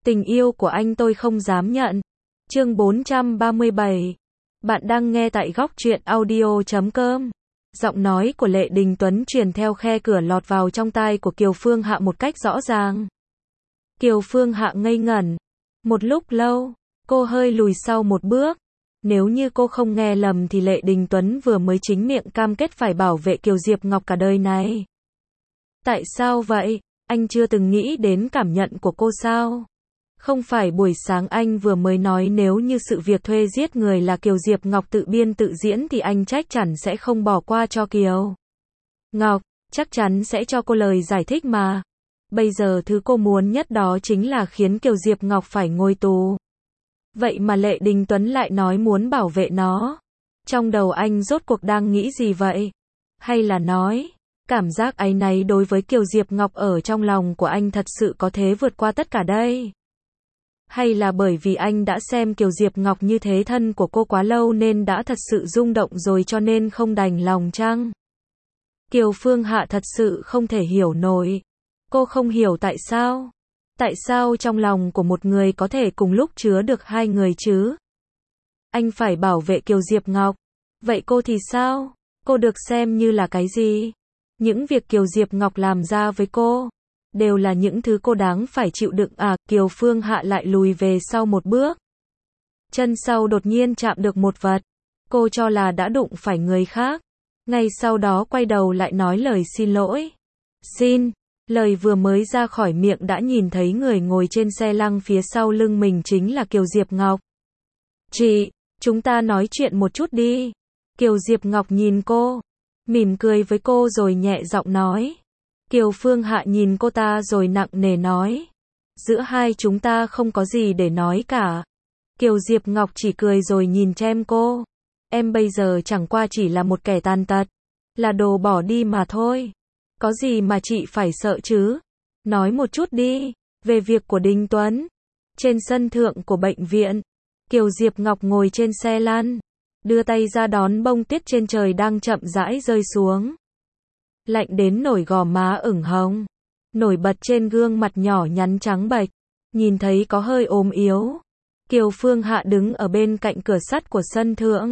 Tình yêu của anh tôi không dám nhận. Chương 437. Bạn đang nghe tại góc truyện audio.com. Giọng nói của Lệ Đình Tuấn truyền theo khe cửa lọt vào trong tai của Kiều Phương Hạ một cách rõ ràng. Kiều Phương Hạ ngây ngẩn. Một lúc lâu, cô hơi lùi sau một bước. Nếu như cô không nghe lầm thì Lệ Đình Tuấn vừa mới chính miệng cam kết phải bảo vệ Kiều Diệp Ngọc cả đời này. Tại sao vậy? Anh chưa từng nghĩ đến cảm nhận của cô sao? Không phải buổi sáng anh vừa mới nói nếu như sự việc thuê giết người là Kiều Diệp Ngọc tự biên tự diễn thì anh chắc chắn sẽ không bỏ qua cho Kiều Ngọc, chắc chắn sẽ cho cô lời giải thích mà. Bây giờ thứ cô muốn nhất đó chính là khiến Kiều Diệp Ngọc phải ngồi tù. Vậy mà Lệ Đình Tuấn lại nói muốn bảo vệ nó. Trong đầu anh rốt cuộc đang nghĩ gì vậy? Hay là nói, cảm giác áy náy đối với Kiều Diệp Ngọc ở trong lòng của anh thật sự có thể vượt qua tất cả đây? Hay là bởi vì anh đã xem Kiều Diệp Ngọc như thế thân của cô quá lâu nên đã thật sự rung động rồi cho nên không đành lòng chăng? Kiều Phương Hạ thật sự không thể hiểu nổi. Cô không hiểu tại sao. Tại sao trong lòng của một người có thể cùng lúc chứa được hai người chứ? Anh phải bảo vệ Kiều Diệp Ngọc. Vậy cô thì sao? Cô được xem như là cái gì? Những việc Kiều Diệp Ngọc làm ra với cô đều là những thứ cô đáng phải chịu đựng à? Kiều Phương Hạ lại lùi về sau một bước. Chân sau đột nhiên chạm được một vật. Cô cho là đã đụng phải người khác. Ngay sau đó quay đầu lại nói lời xin lỗi. Xin. Lời vừa mới ra khỏi miệng đã nhìn thấy người ngồi trên xe lăn phía sau lưng mình chính là Kiều Diệp Ngọc. Chị, chúng ta nói chuyện một chút đi. Kiều Diệp Ngọc nhìn cô, mỉm cười với cô rồi nhẹ giọng nói. Kiều Phương Hạ nhìn cô ta rồi nặng nề nói. Giữa hai chúng ta không có gì để nói cả. Kiều Diệp Ngọc chỉ cười rồi nhìn xem cô. Em bây giờ chẳng qua chỉ là một kẻ tàn tật, là đồ bỏ đi mà thôi. Có gì mà chị phải sợ chứ? Nói một chút đi, về việc của Đình Tuấn. Trên sân thượng của bệnh viện, Kiều Diệp Ngọc ngồi trên xe lăn, đưa tay ra đón bông tuyết trên trời đang chậm rãi rơi xuống. Lạnh đến nổi gò má ửng hồng, nổi bật trên gương mặt nhỏ nhắn trắng bệch, nhìn thấy có hơi ốm yếu. Kiều Phương Hạ đứng ở bên cạnh cửa sắt của sân thượng,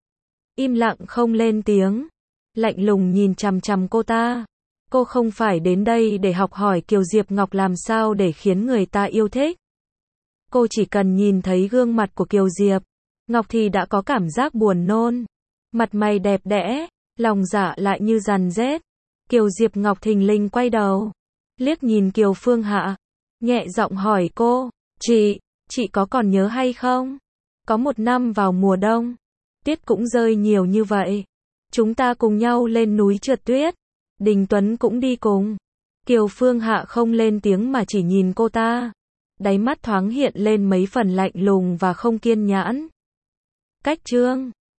im lặng không lên tiếng, lạnh lùng nhìn chằm chằm cô ta. Cô không phải đến đây để học hỏi Kiều Diệp Ngọc làm sao để khiến người ta yêu thích. Cô chỉ cần nhìn thấy gương mặt của Kiều Diệp Ngọc thì đã có cảm giác buồn nôn. Mặt mày đẹp đẽ, lòng dạ lại như giàn rết. Kiều Diệp Ngọc thình lình quay đầu, liếc nhìn Kiều Phương Hạ, nhẹ giọng hỏi cô, chị có còn nhớ hay không? Có một năm vào mùa đông, tuyết cũng rơi nhiều như vậy. Chúng ta cùng nhau lên núi trượt tuyết. Đình Tuấn cũng đi cùng. Kiều Phương Hạ không lên tiếng mà chỉ nhìn cô ta. Đáy mắt thoáng hiện lên mấy phần lạnh lùng và không kiên nhẫn. Cách chương